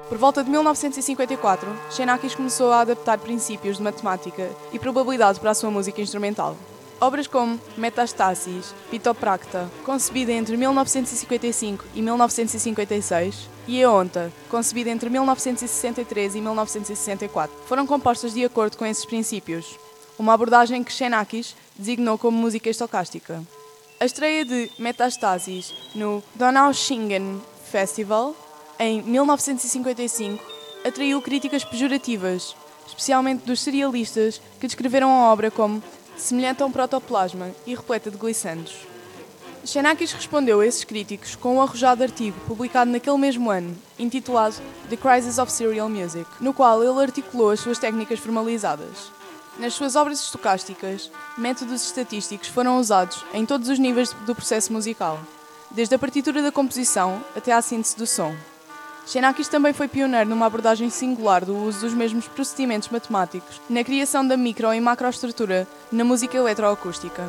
Por volta de 1954, Xenakis começou a adaptar princípios de matemática e probabilidade para a sua música instrumental. Obras como Metastasis, Pitopracta, concebida entre 1955 e 1956, e Eonta, concebida entre 1963 e 1964, foram compostas de acordo com esses princípios, uma abordagem que Xenakis designou como música estocástica. A estreia de Metastasis no Donaueschingen Festival, em 1955, atraiu críticas pejorativas, especialmente dos serialistas que descreveram a obra como semelhante a um protoplasma e repleta de glissandos. Xenakis respondeu a esses críticos com um arrojado artigo publicado naquele mesmo ano, intitulado The Crisis of Serial Music, no qual ele articulou as suas técnicas formalizadas. Nas suas obras estocásticas, métodos estatísticos foram usados em todos os níveis do processo musical, desde a partitura da composição até à síntese do som. Xenakis também foi pioneiro numa abordagem singular do uso dos mesmos procedimentos matemáticos na criação da micro- e macroestrutura na música eletroacústica.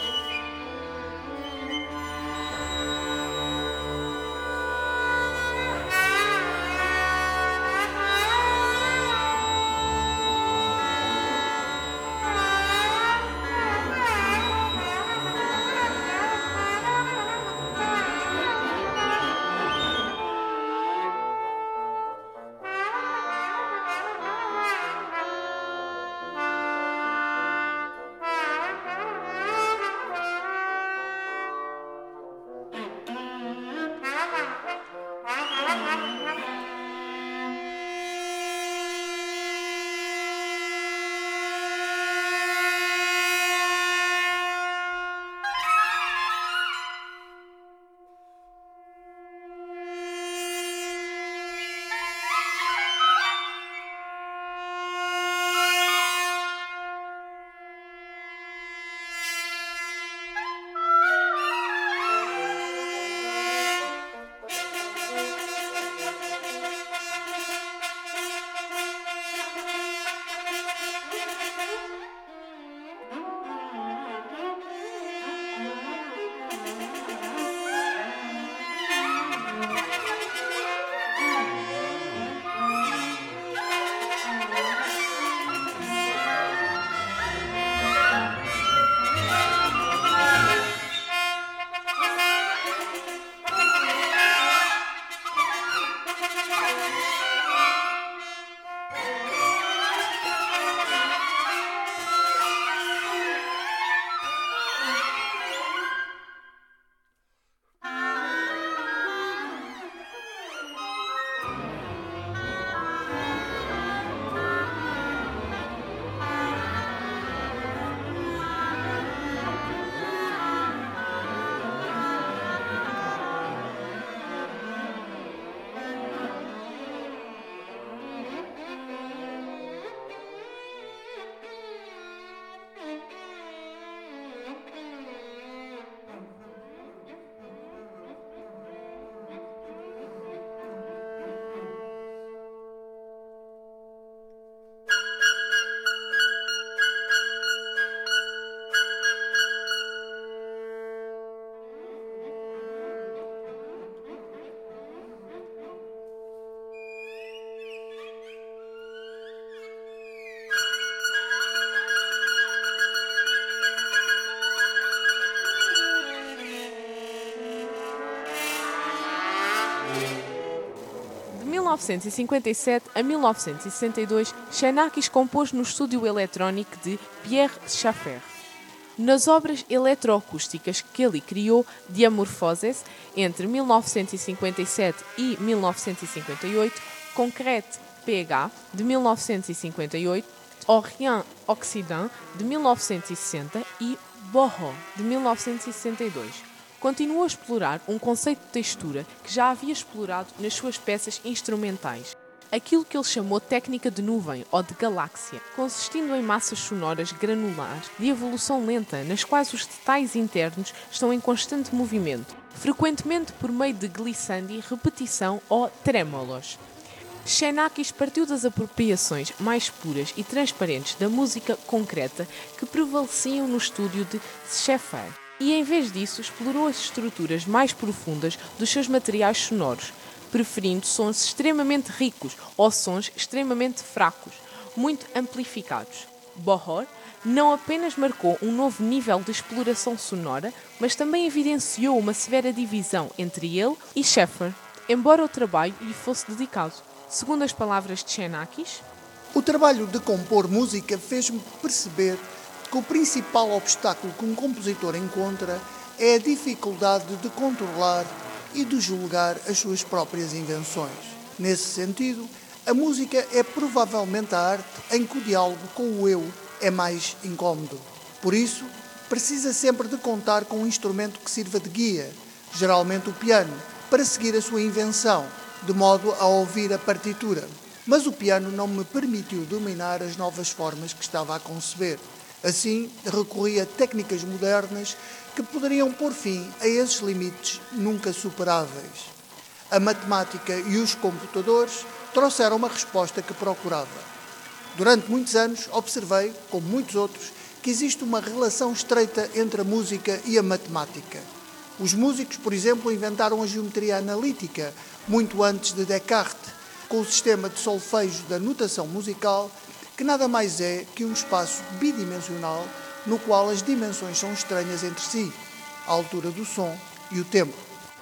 De 1957 a 1962, Xenakis compôs no estúdio eletrónico de Pierre Schaeffer. Nas obras eletroacústicas que ele criou, Diamorphoses, entre 1957 e 1958, Concrète PH, de 1958, Orient Occident, de 1960 e Boho, de 1962. Continuou a explorar um conceito de textura que já havia explorado nas suas peças instrumentais. Aquilo que ele chamou técnica de nuvem ou de galáxia, consistindo em massas sonoras granulares de evolução lenta, nas quais os detalhes internos estão em constante movimento, frequentemente por meio de glissandi, repetição ou trémolos. Xenakis partiu das apropriações mais puras e transparentes da música concreta que prevaleciam no estúdio de Schaeffer, e em vez disso explorou as estruturas mais profundas dos seus materiais sonoros, preferindo sons extremamente ricos ou sons extremamente fracos, muito amplificados. Bohor não apenas marcou um novo nível de exploração sonora, mas também evidenciou uma severa divisão entre ele e Schäfer, embora o trabalho lhe fosse dedicado. Segundo as palavras de Xenakis, o trabalho de compor música fez-me perceber que o principal obstáculo que um compositor encontra é a dificuldade de controlar e de julgar as suas próprias invenções. Nesse sentido, a música é provavelmente a arte em que o diálogo com o eu é mais incómodo. Por isso, precisa sempre de contar com um instrumento que sirva de guia, geralmente o piano, para seguir a sua invenção, de modo a ouvir a partitura. Mas o piano não me permitiu dominar as novas formas que estava a conceber. Assim, recorri a técnicas modernas que poderiam pôr fim a esses limites nunca superáveis. A matemática e os computadores trouxeram uma resposta que procurava. Durante muitos anos, observei, como muitos outros, que existe uma relação estreita entre a música e a matemática. Os músicos, por exemplo, inventaram a geometria analítica muito antes de Descartes, com o sistema de solfejo da notação musical, que nada mais é que um espaço bidimensional no qual as dimensões são estranhas entre si, a altura do som e o tempo.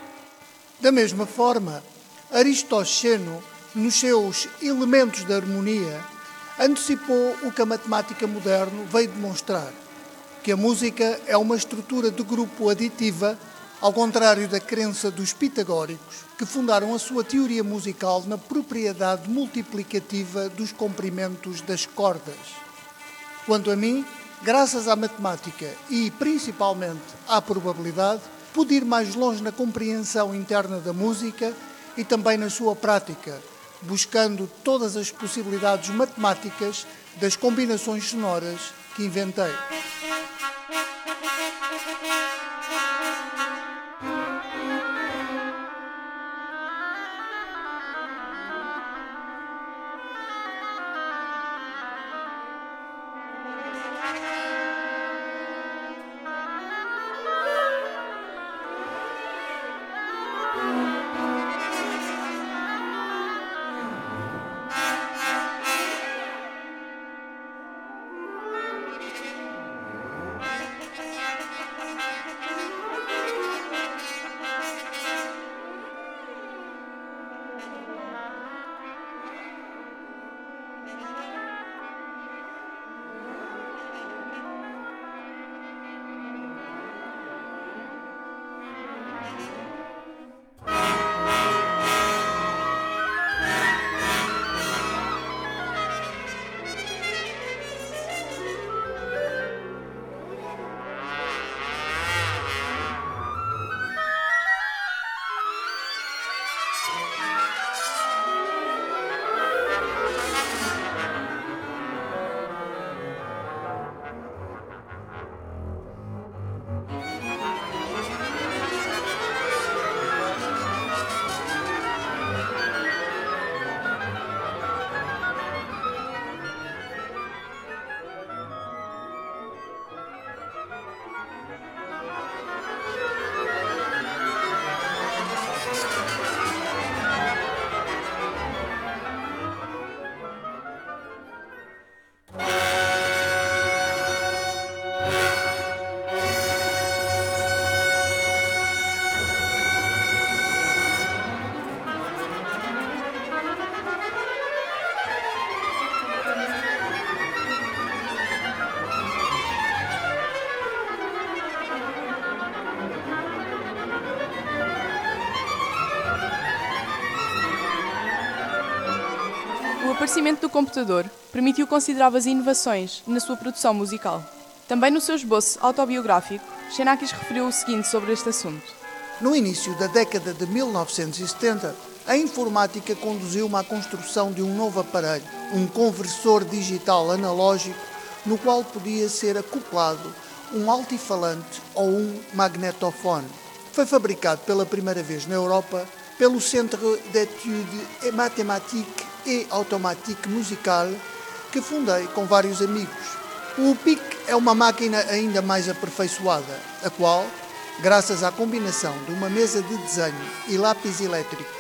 Da mesma forma, Aristóxeno, nos seus Elementos da Harmonia, antecipou o que a matemática moderna veio demonstrar, que a música é uma estrutura de grupo aditiva, ao contrário da crença dos pitagóricos, que fundaram a sua teoria musical na propriedade multiplicativa dos comprimentos das cordas. Quanto a mim, graças à matemática e, principalmente, à probabilidade, pude ir mais longe na compreensão interna da música e também na sua prática, buscando todas as possibilidades matemáticas das combinações sonoras que inventei. O aparecimento do computador permitiu consideráveis inovações na sua produção musical. Também no seu esboço autobiográfico, Xenakis referiu o seguinte sobre este assunto. No início da década de 1970, a informática conduziu-me à construção de um novo aparelho, um conversor digital analógico, no qual podia ser acoplado um altifalante ou um magnetofone. Foi fabricado pela primeira vez na Europa pelo Centre d'études mathématiques et automatique musicale, que fundei com vários amigos. O PIC é uma máquina ainda mais aperfeiçoada, a qual, graças à combinação de uma mesa de desenho e lápis elétricos,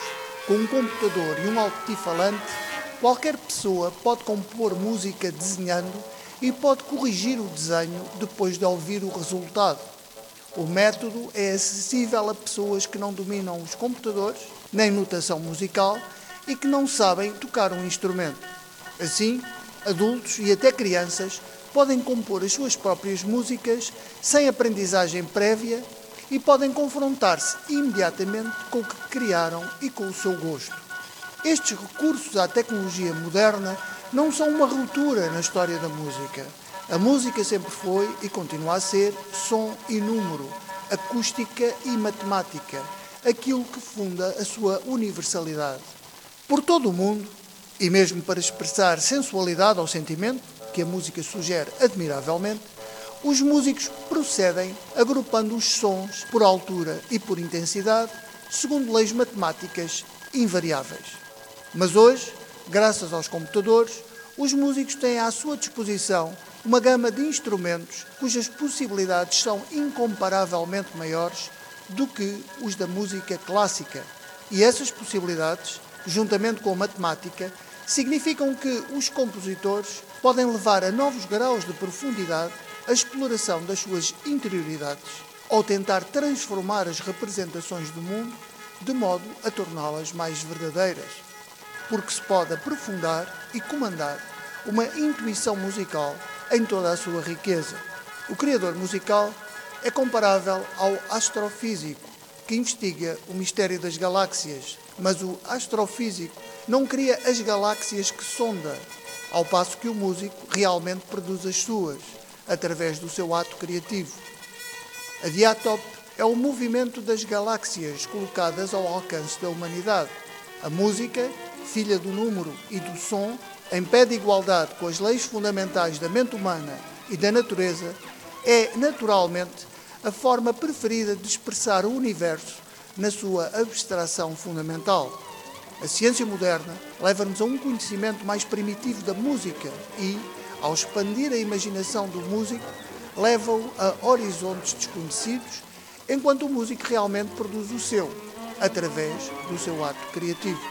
Com um computador e um altifalante, qualquer pessoa pode compor música desenhando e pode corrigir o desenho depois de ouvir o resultado. O método é acessível a pessoas que não dominam os computadores, nem notação musical e que não sabem tocar um instrumento. Assim, adultos e até crianças podem compor as suas próprias músicas sem aprendizagem prévia e podem confrontar-se imediatamente com o que criaram e com o seu gosto. Estes recursos à tecnologia moderna não são uma ruptura na história da música. A música sempre foi e continua a ser som e número, acústica e matemática, aquilo que funda a sua universalidade. Por todo o mundo, e mesmo para expressar sensualidade ao sentimento, que a música sugere admiravelmente, os músicos procedem agrupando os sons por altura e por intensidade, segundo leis matemáticas invariáveis. Mas hoje, graças aos computadores, os músicos têm à sua disposição uma gama de instrumentos cujas possibilidades são incomparavelmente maiores do que os da música clássica. E essas possibilidades, juntamente com a matemática, significam que os compositores podem levar a novos graus de profundidade a exploração das suas interioridades ou tentar transformar as representações do mundo de modo a torná-las mais verdadeiras. Porque se pode aprofundar e comandar uma intuição musical em toda a sua riqueza. O criador musical é comparável ao astrofísico, que investiga o mistério das galáxias, mas o astrofísico não cria as galáxias que sonda, ao passo que o músico realmente produz as suas, através do seu ato criativo. A diátope é o movimento das galáxias colocadas ao alcance da humanidade. A música, filha do número e do som, em pé de igualdade com as leis fundamentais da mente humana e da natureza, é, naturalmente, a forma preferida de expressar o universo na sua abstração fundamental. A ciência moderna leva-nos a um conhecimento mais primitivo da música e, ao expandir a imaginação do músico, leva-o a horizontes desconhecidos, enquanto o músico realmente produz o seu, através do seu ato criativo.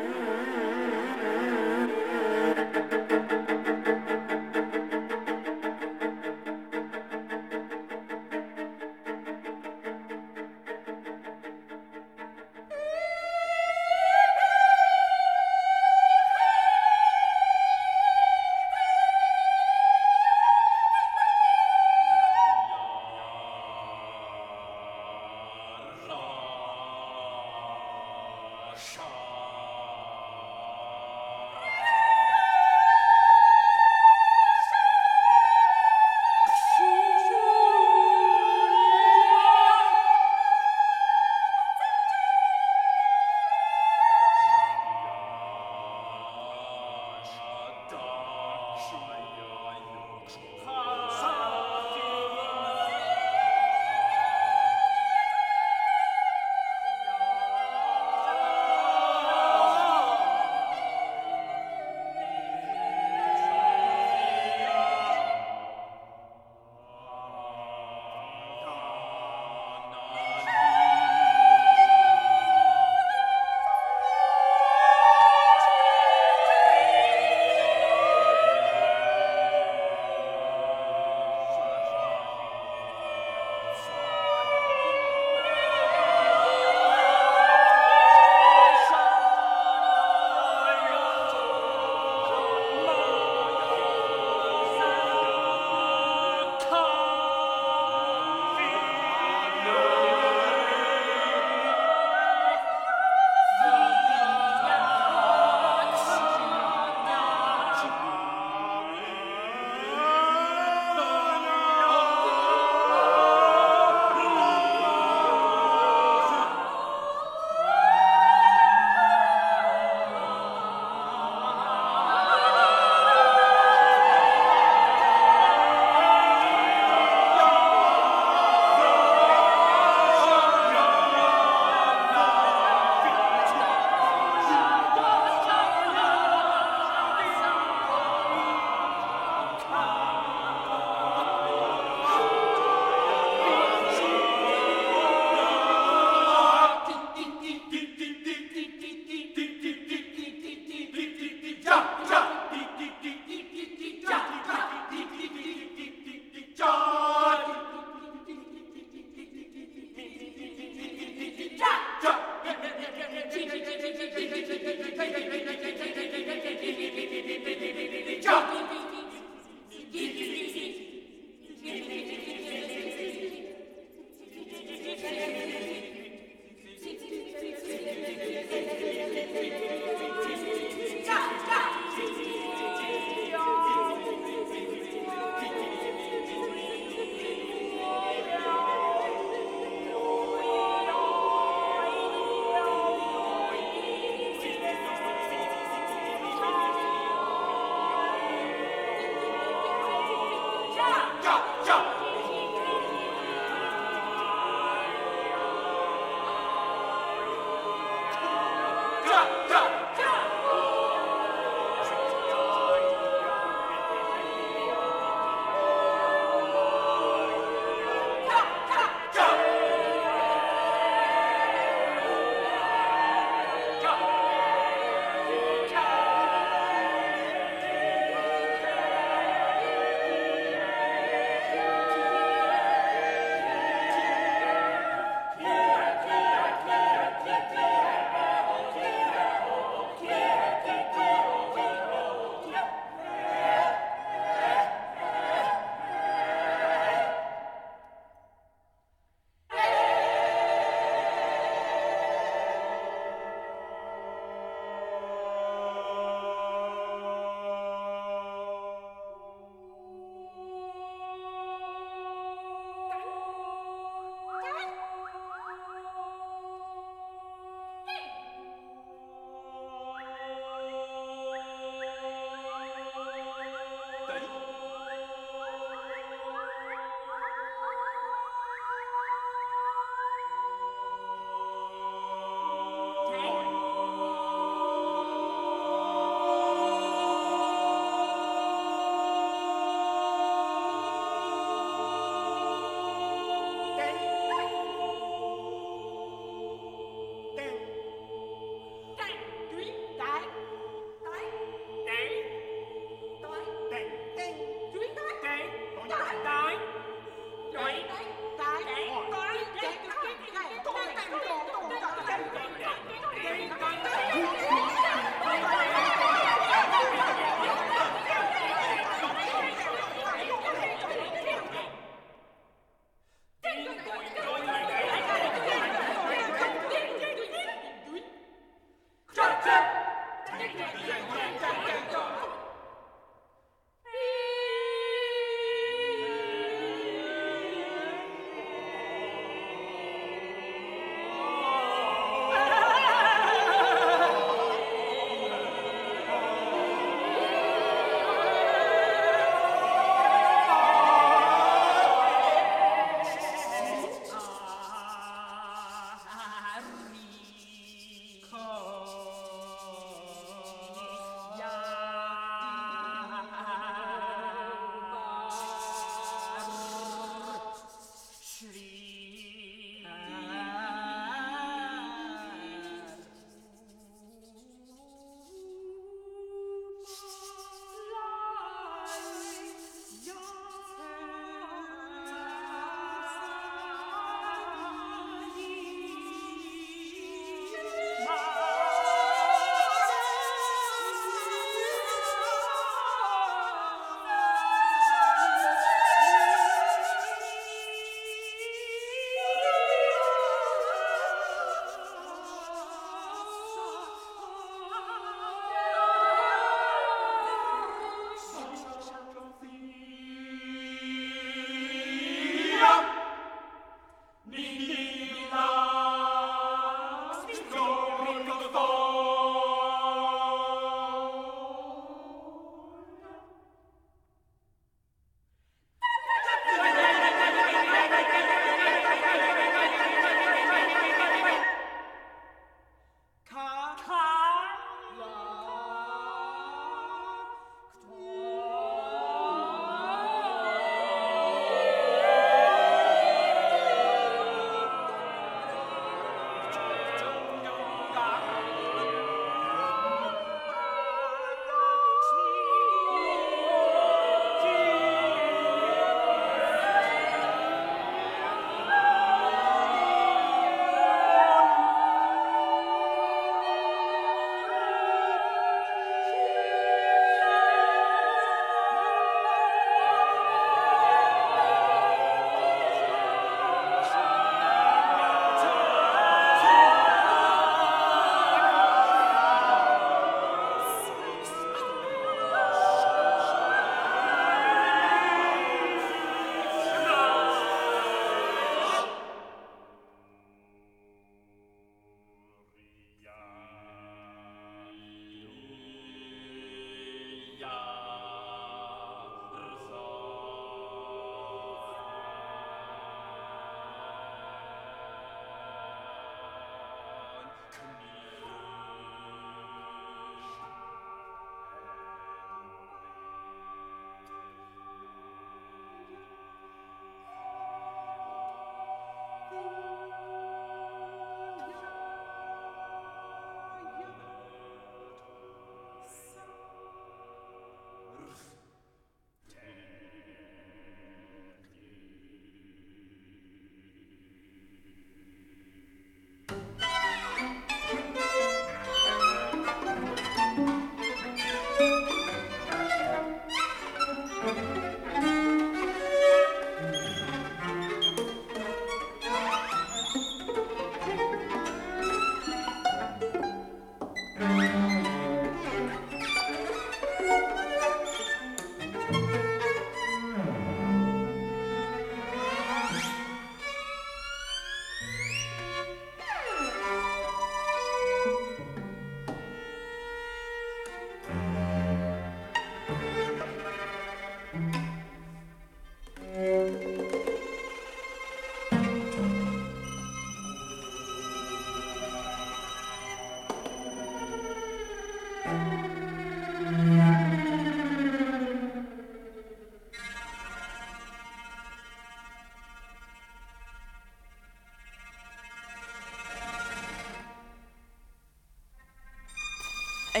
Em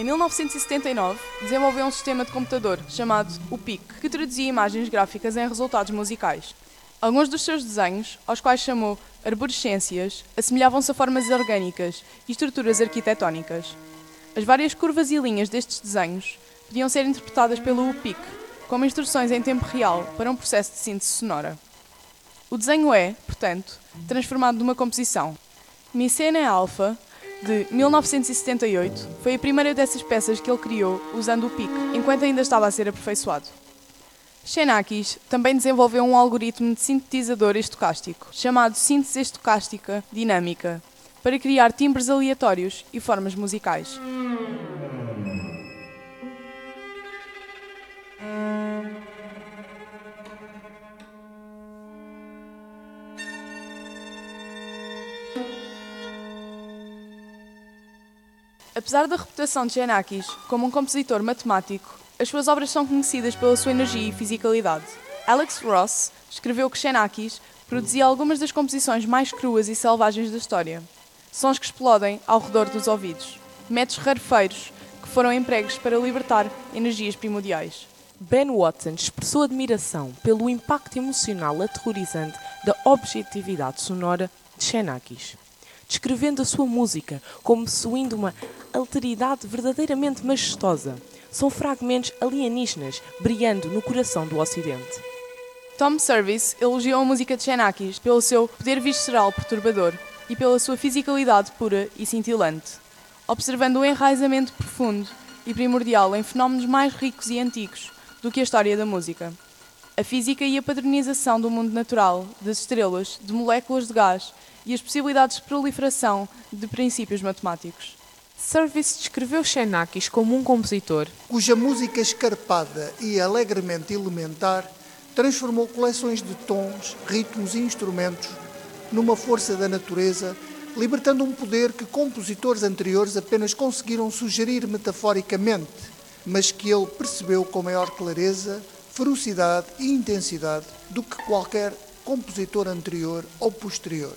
1979, desenvolveu um sistema de computador chamado o PIC, que traduzia imagens gráficas em resultados musicais. Alguns dos seus desenhos, aos quais chamou arborescências, assemelhavam-se a formas orgânicas e estruturas arquitetónicas. As várias curvas e linhas destes desenhos podiam ser interpretadas pelo PIC como instruções em tempo real para um processo de síntese sonora. O desenho é, portanto, transformado numa composição. Mycene Alpha, de 1978, foi a primeira dessas peças que ele criou usando o PIC, enquanto ainda estava a ser aperfeiçoado. Xenakis também desenvolveu um algoritmo de sintetizador estocástico, chamado síntese estocástica dinâmica, para criar timbres aleatórios e formas musicais. Apesar da reputação de Xenakis como um compositor matemático, as suas obras são conhecidas pela sua energia e fisicalidade. Alex Ross escreveu que Xenakis produzia algumas das composições mais cruas e selvagens da história. Sons que explodem ao redor dos ouvidos. Métodos rarefeiros que foram empregues para libertar energias primordiais. Ben Watson expressou admiração pelo impacto emocional aterrorizante da objetividade sonora de Xenakis, descrevendo a sua música como possuindo uma alteridade verdadeiramente majestosa. São fragmentos alienígenas brilhando no coração do Ocidente. Tom Service elogiou a música de Xenakis pelo seu poder visceral perturbador e pela sua fisicalidade pura e cintilante, observando o enraizamento profundo e primordial em fenómenos mais ricos e antigos do que a história da música. A física e a padronização do mundo natural, das estrelas, de moléculas de gás e as possibilidades de proliferação de princípios matemáticos. Service descreveu Xenakis como um compositor cuja música escarpada e alegremente elementar transformou coleções de tons, ritmos e instrumentos numa força da natureza, libertando um poder que compositores anteriores apenas conseguiram sugerir metaforicamente, mas que ele percebeu com maior clareza, ferocidade e intensidade do que qualquer compositor anterior ou posterior.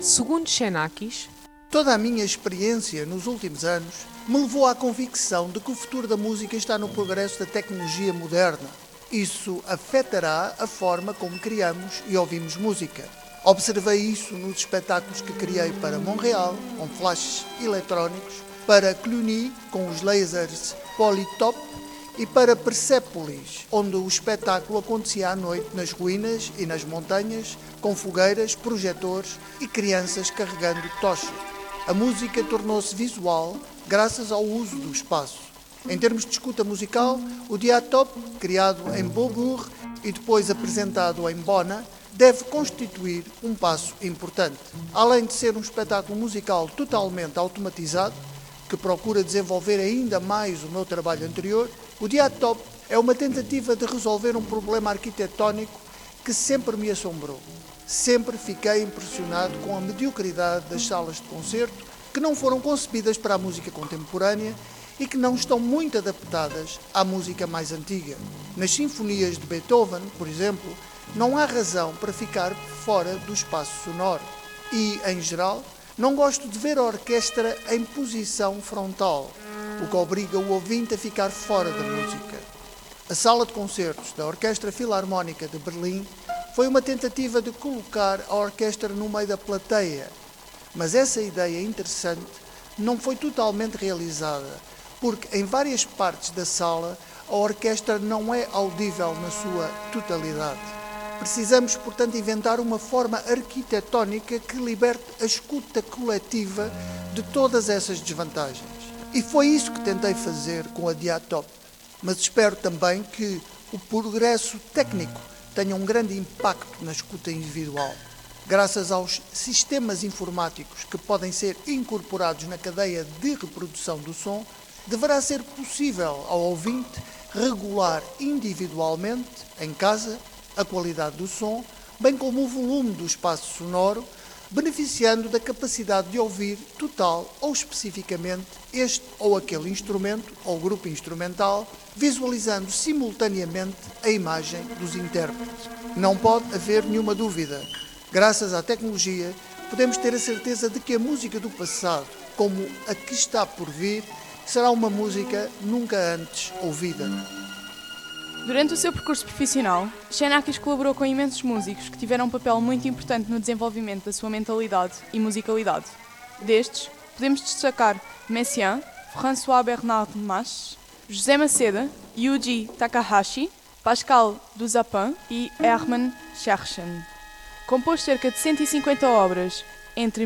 Segundo Xenakis, toda a minha experiência nos últimos anos me levou à convicção de que o futuro da música está no progresso da tecnologia moderna. Isso afetará a forma como criamos e ouvimos música. Observei isso nos espetáculos que criei para Montreal, com flashes eletrónicos, para Cluny, com os lasers Polytop, e para Persépolis, onde o espetáculo acontecia à noite nas ruínas e nas montanhas, com fogueiras, projetores e crianças carregando tochas. A música tornou-se visual graças ao uso do espaço. Em termos de escuta musical, o Diatop, criado em Beaubourg e depois apresentado em Bona, deve constituir um passo importante. Além de ser um espetáculo musical totalmente automatizado, que procura desenvolver ainda mais o meu trabalho anterior, o Diatop é uma tentativa de resolver um problema arquitetónico que sempre me assombrou. Sempre fiquei impressionado com a mediocridade das salas de concerto, que não foram concebidas para a música contemporânea e que não estão muito adaptadas à música mais antiga. Nas sinfonias de Beethoven, por exemplo, não há razão para ficar fora do espaço sonoro. E, em geral, não gosto de ver a orquestra em posição frontal, o que obriga o ouvinte a ficar fora da música. A sala de concertos da Orquestra Filarmónica de Berlim foi uma tentativa de colocar a orquestra no meio da plateia, mas essa ideia interessante não foi totalmente realizada, porque em várias partes da sala a orquestra não é audível na sua totalidade. Precisamos, portanto, inventar uma forma arquitetónica que liberte a escuta coletiva de todas essas desvantagens. E foi isso que tentei fazer com a Diatop. Mas espero também que o progresso técnico tenha um grande impacto na escuta individual. Graças aos sistemas informáticos que podem ser incorporados na cadeia de reprodução do som, deverá ser possível ao ouvinte regular individualmente, em casa, a qualidade do som, bem como o volume do espaço sonoro, beneficiando da capacidade de ouvir total ou especificamente este ou aquele instrumento ou grupo instrumental, visualizando simultaneamente a imagem dos intérpretes. Não pode haver nenhuma dúvida. Graças à tecnologia, podemos ter a certeza de que a música do passado, como a que está por vir, será uma música nunca antes ouvida. Durante o seu percurso profissional, Xenakis colaborou com imensos músicos que tiveram um papel muito importante no desenvolvimento da sua mentalidade e musicalidade. Destes, podemos destacar Messiaen, François Bernard Mach, José Maceda, Yuji Takahashi, Pascal Duzapin e Hermann Scherchen. Compôs cerca de 150 obras entre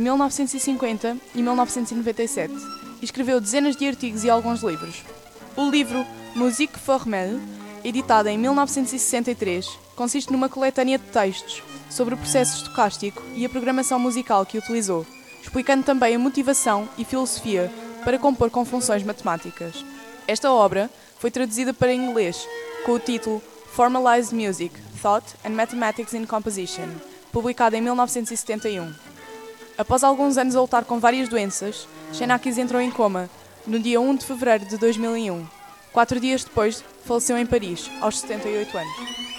1950 e 1997 e escreveu dezenas de artigos e alguns livros. O livro Musique formelle, editado em 1963, consiste numa coletânea de textos sobre o processo estocástico e a programação musical que utilizou, explicando também a motivação e filosofia para compor com funções matemáticas. Esta obra foi traduzida para inglês com o título Formalized Music, Thought and Mathematics in Composition, publicada em 1971. Após alguns anos a lutar com várias doenças, Xenakis entrou em coma no dia 1 de fevereiro de 2001. 4 dias depois, faleceu em Paris, aos 78 anos.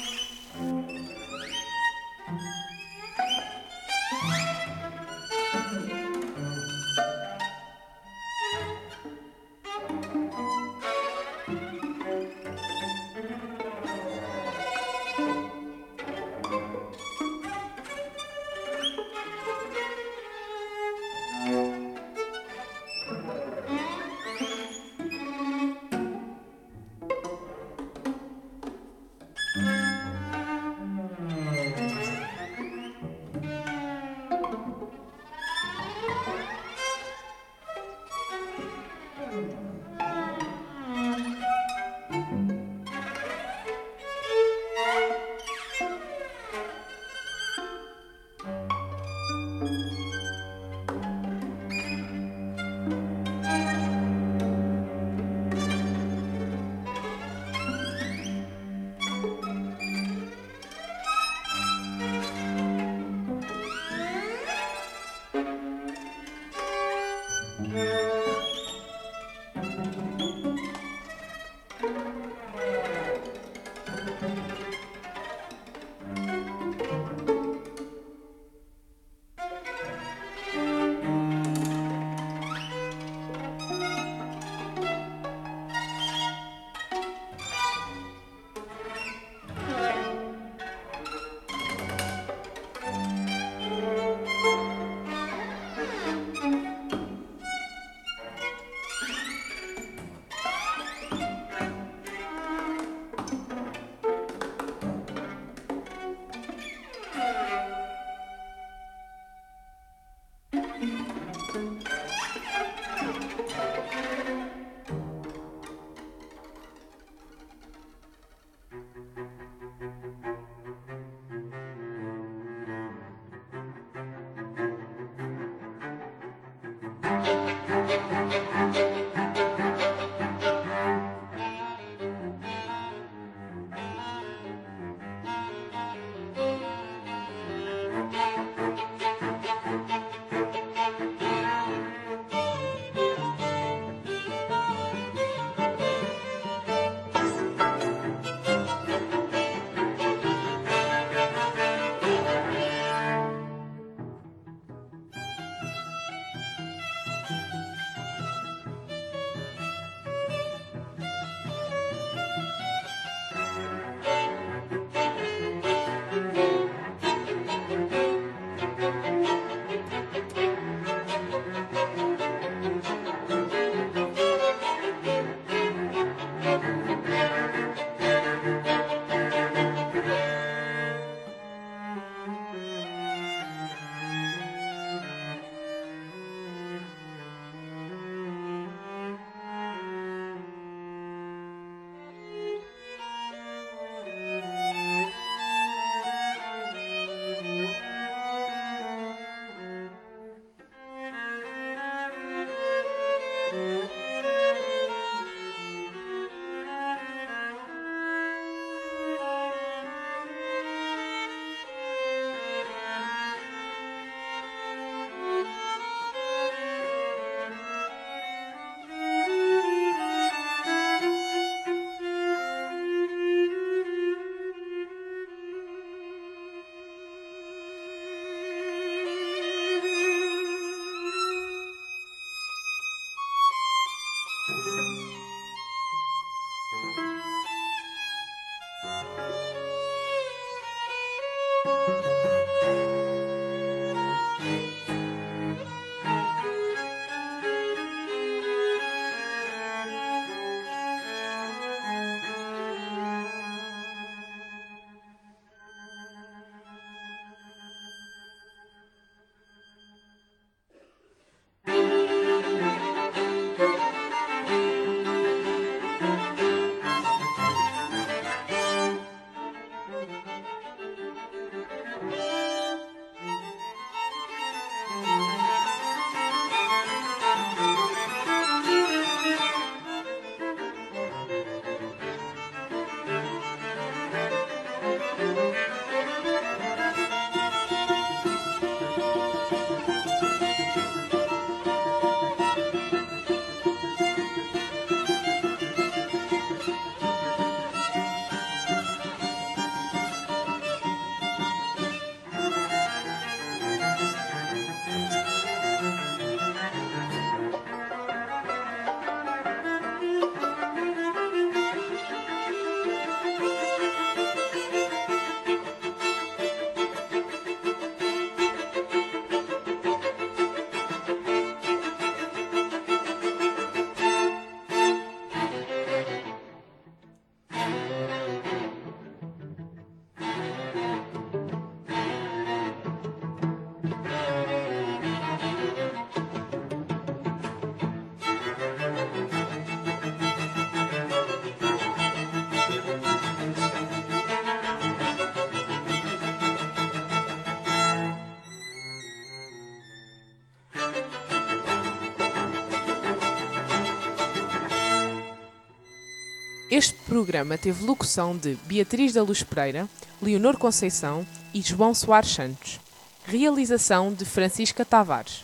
Este programa teve locução de Beatriz da Luz Pereira, Leonor Conceição e João Soares Santos. Realização de Francisca Tavares.